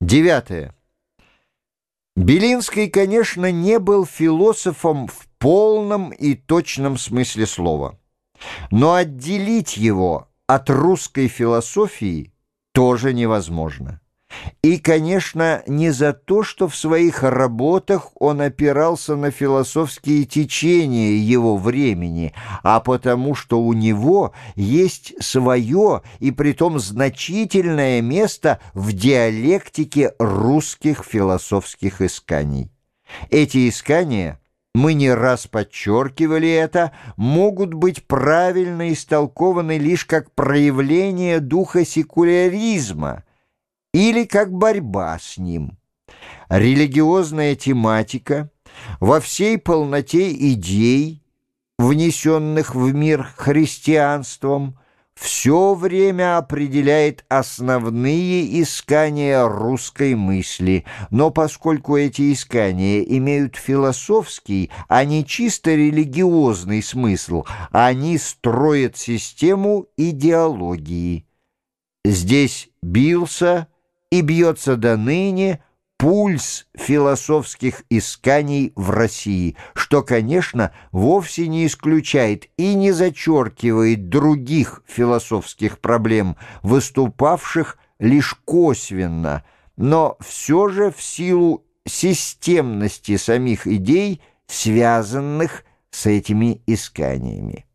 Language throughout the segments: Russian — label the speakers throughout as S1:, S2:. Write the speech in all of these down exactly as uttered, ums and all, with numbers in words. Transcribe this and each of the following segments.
S1: Девятое. Белинский, конечно, не был философом в полном и точном смысле слова, но отделить его от русской философии тоже невозможно. И, конечно, не за то, что в своих работах он опирался на философские течения его времени, а потому что у него есть свое и притом значительное место в диалектике русских философских исканий. Эти искания, мы не раз подчеркивали это, могут быть правильно истолкованы лишь как проявление духа секуляризма или как борьба с ним. Религиозная тематика во всей полноте идей, внесенных в мир христианством, все время определяет основные искания русской мысли, но поскольку эти искания имеют философский, а не чисто религиозный смысл, они строят систему идеологии. Здесь бился и бьется до ныне пульс философских исканий в России, что, конечно, вовсе не исключает и не зачеркивает других философских проблем, выступавших лишь косвенно, но все же в силу системности самих идей, связанных с этими исканиями.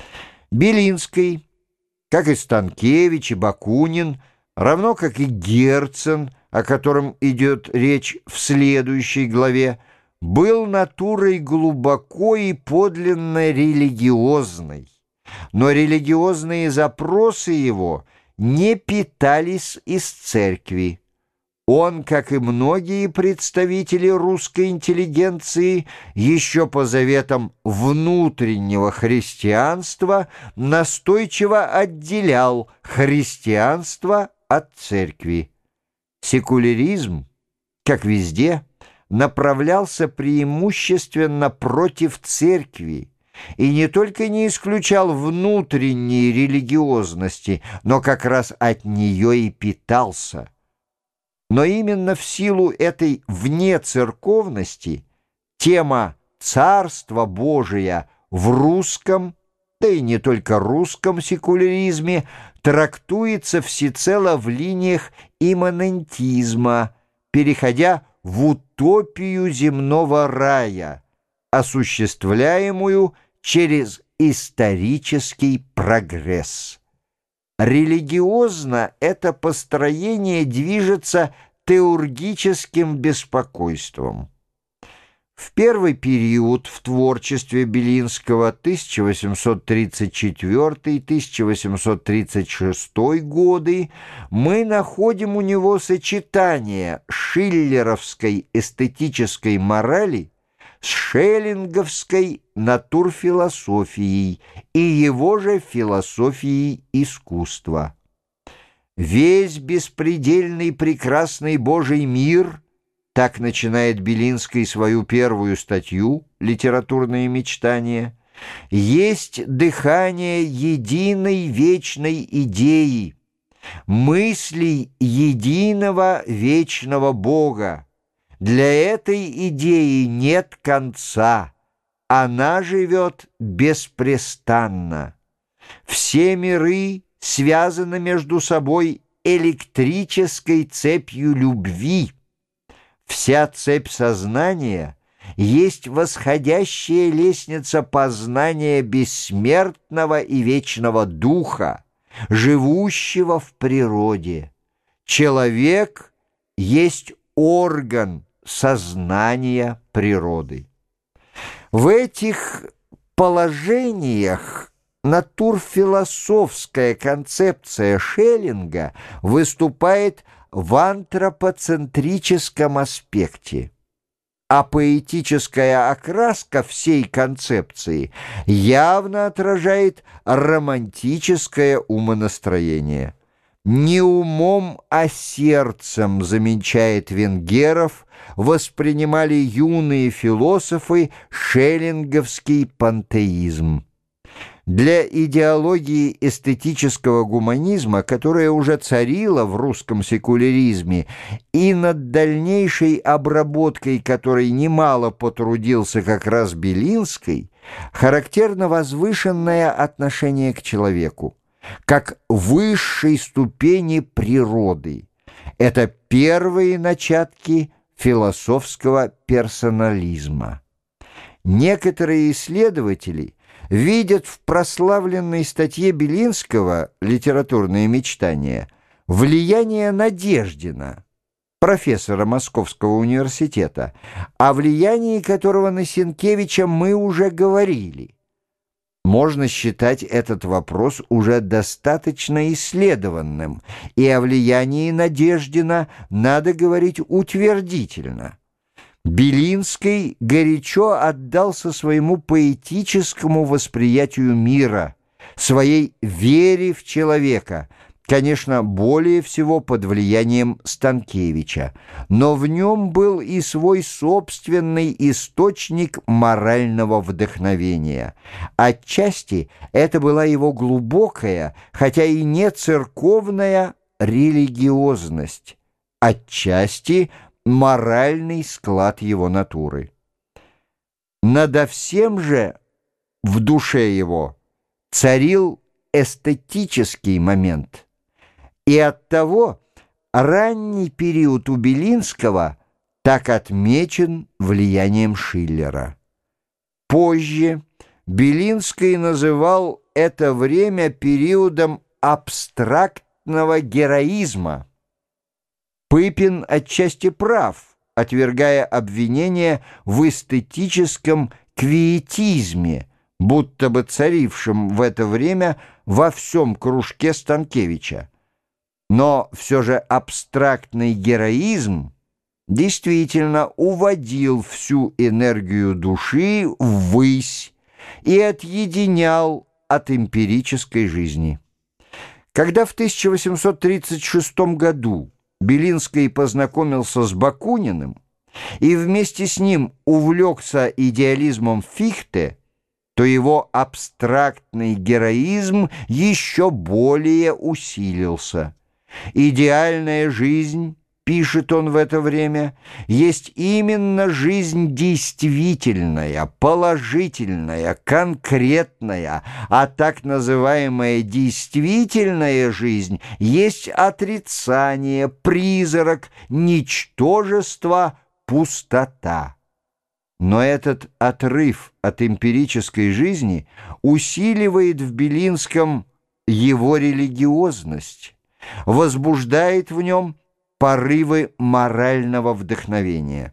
S1: Белинский, как и Станкевич и Бакунин, равно как и Герцен, о котором идет речь в следующей главе, был натурой глубоко и подлинно религиозной. Но религиозные запросы его не питались из церкви. Он, как и многие представители русской интеллигенции, еще по заветам внутреннего христианства настойчиво отделял христианство от церкви. Секуляризм, как везде, направлялся преимущественно против церкви и не только не исключал внутренней религиозности, но как раз от нее и питался. Но именно в силу этой внецерковности тема «Царство Божия» в русском, да и не только русском секуляризме, трактуется всецело в линиях имманентизма, переходя в утопию земного рая, осуществляемую через исторический прогресс. Религиозно это построение движется теургическим беспокойством. В первый период в творчестве Белинского тысяча восемьсот тридцать четвёртый — тысяча восемьсот тридцать шестой годы мы находим у него сочетание шиллеровской эстетической морали с шеллинговской натурфилософией и его же философией искусства. «Весь беспредельный прекрасный Божий мир», так начинает Белинский свою первую статью «Литературные мечтания», есть дыхание единой вечной идеи, мыслей единого вечного Бога. Для этой идеи нет конца, она живет беспрестанно. Все миры связаны между собой электрической цепью любви. Вся цепь сознания есть восходящая лестница познания бессмертного и вечного духа, живущего в природе. Человек есть орган сознания природы. В этих положениях натурфилософская концепция Шеллинга выступает в антропоцентрическом аспекте, а поэтическая окраска всей концепции явно отражает романтическое умонастроение. Не умом, а сердцем, замечает Венгеров, воспринимали юные философы шеллинговский пантеизм. Для идеологии эстетического гуманизма, которая уже царила в русском секуляризме и над дальнейшей обработкой которой немало потрудился как раз Белинский, характерно возвышенное отношение к человеку, как высшей ступени природы. Это первые начатки философского персонализма. Некоторые исследователи видят в прославленной статье Белинского «Литературные мечтания» влияние Надеждина, профессора Московского университета, о влиянии которого на Сенкевича мы уже говорили. Можно считать этот вопрос уже достаточно исследованным, и о влиянии Надеждина надо говорить утвердительно. Белинский горячо отдался своему поэтическому восприятию мира, своей вере в человека, конечно, более всего под влиянием Станкевича, но в нем был и свой собственный источник морального вдохновения. Отчасти это была его глубокая, хотя и не церковная, религиозность, отчасти моральный склад его натуры. Надо всем же в душе его царил эстетический момент, и оттого ранний период у Белинского так отмечен влиянием Шиллера. Позже Белинский называл это время периодом абстрактного героизма. Пыпин отчасти прав, отвергая обвинение в эстетическом квиетизме, будто бы царившем в это время во всем кружке Станкевича. Но все же абстрактный героизм действительно уводил всю энергию души ввысь и отъединял от эмпирической жизни. Когда в тысяча восемьсот тридцать шестом году Белинский познакомился с Бакуниным и вместе с ним увлекся идеализмом Фихте, то его абстрактный героизм еще более усилился. «Идеальная жизнь, — пишет он в это время, — есть именно жизнь действительная, положительная, конкретная, а так называемая действительная жизнь есть отрицание, призрак, ничтожество, пустота». Но этот отрыв от эмпирической жизни усиливает в Белинском его религиозность, возбуждает в нем порывы морального вдохновения.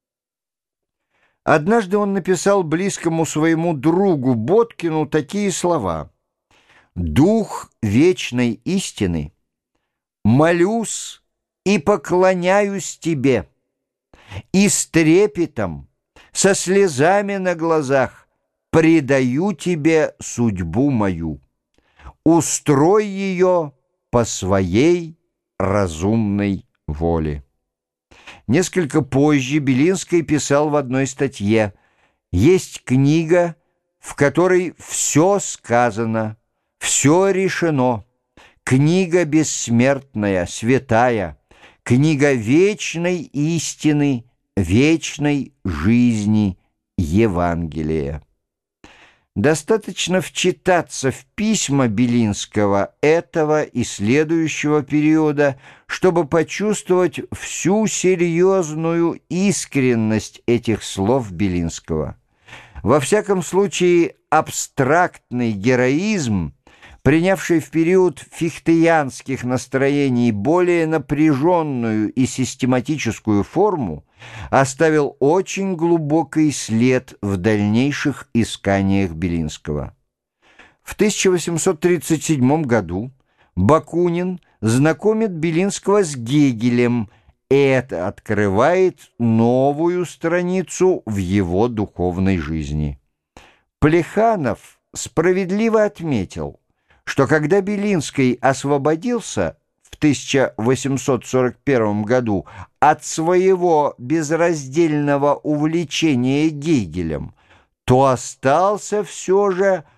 S1: Однажды он написал близкому своему другу Боткину такие слова: «Дух вечной истины, молюсь и поклоняюсь тебе, и с трепетом, со слезами на глазах предаю тебе судьбу мою. Устрой ее по своей разумной воле». Несколько позже Белинский писал в одной статье: «Есть книга, в которой все сказано, все решено, книга бессмертная, святая, книга вечной истины, вечной жизни, Евангелия». Достаточно вчитаться в письма Белинского этого и следующего периода, чтобы почувствовать всю серьезную искренность этих слов Белинского. Во всяком случае, абстрактный героизм, принявший в период фихтеянских настроений более напряженную и систематическую форму, оставил очень глубокий след в дальнейших исканиях Белинского. В тысяча восемьсот тридцать седьмом году Бакунин знакомит Белинского с Гегелем, и это открывает новую страницу в его духовной жизни. Плеханов справедливо отметил, что когда Белинский освободился в тысяча восемьсот сорок первом году от своего безраздельного увлечения Гегелем, то остался все же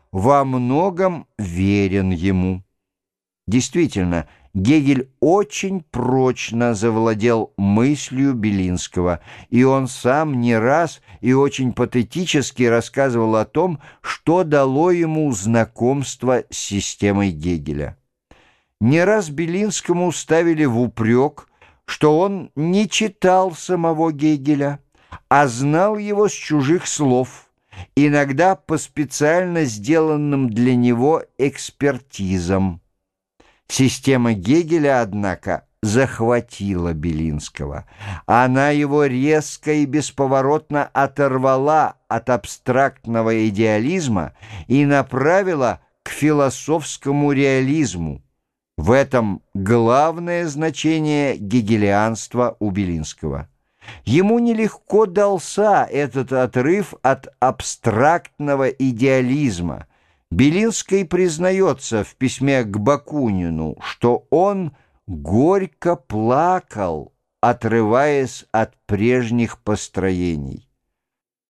S1: во многом верен ему. Действительно, Гегель очень прочно завладел мыслью Белинского, и он сам не раз и очень патетически рассказывал о том, что дало ему знакомство с системой Гегеля. Не раз Белинскому ставили в упрек, что он не читал самого Гегеля, а знал его с чужих слов, иногда по специально сделанным для него экспертизам. Система Гегеля, однако, захватила Белинского. Она его резко и бесповоротно оторвала от абстрактного идеализма и направила к философскому реализму. В этом главное значение гегелианства у Белинского. Ему нелегко дался этот отрыв от абстрактного идеализма. Белинский признается в письме к Бакунину, что он горько плакал, отрываясь от прежних построений.